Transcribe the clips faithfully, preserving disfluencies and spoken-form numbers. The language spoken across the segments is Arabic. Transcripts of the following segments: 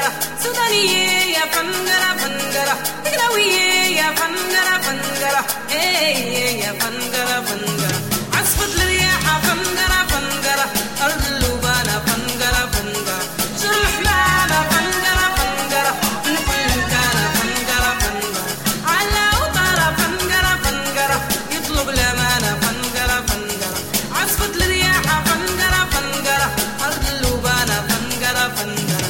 فنقرة سودانية يا فنقرة فنقرة تقلوية يا فنقرة فنقرة إيه يا فنقرة فنقرة عصفت الرياحة فنقرة فنقرة أرض اللبانة فنقرة فنقرة شر الحمامة فنقرة فنقرة من كل مكان فنقرة فنقرة على وطارة فنقرة فنقرة يطلب الأمانة فنقرة فنقرة عصفت الرياحة فنقرة فنقرة أرض اللبانة فنقرة فنقرة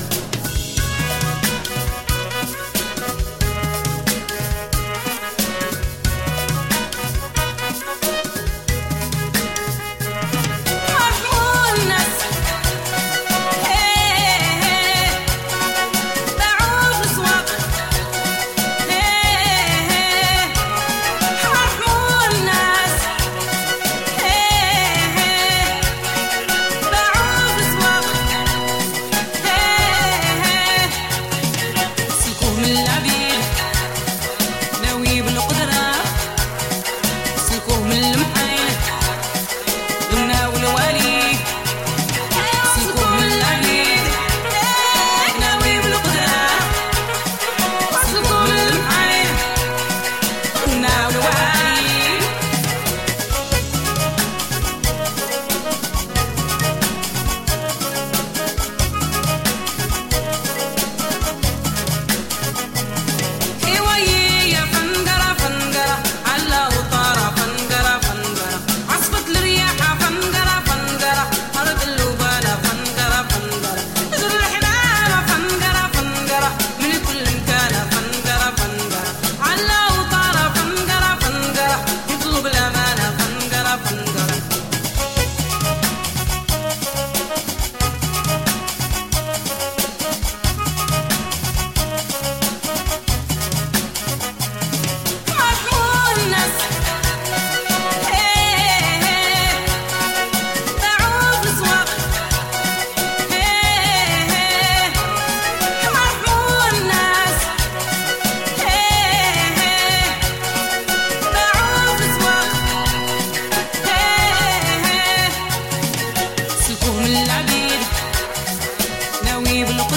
العبيد ناوي بالقدرة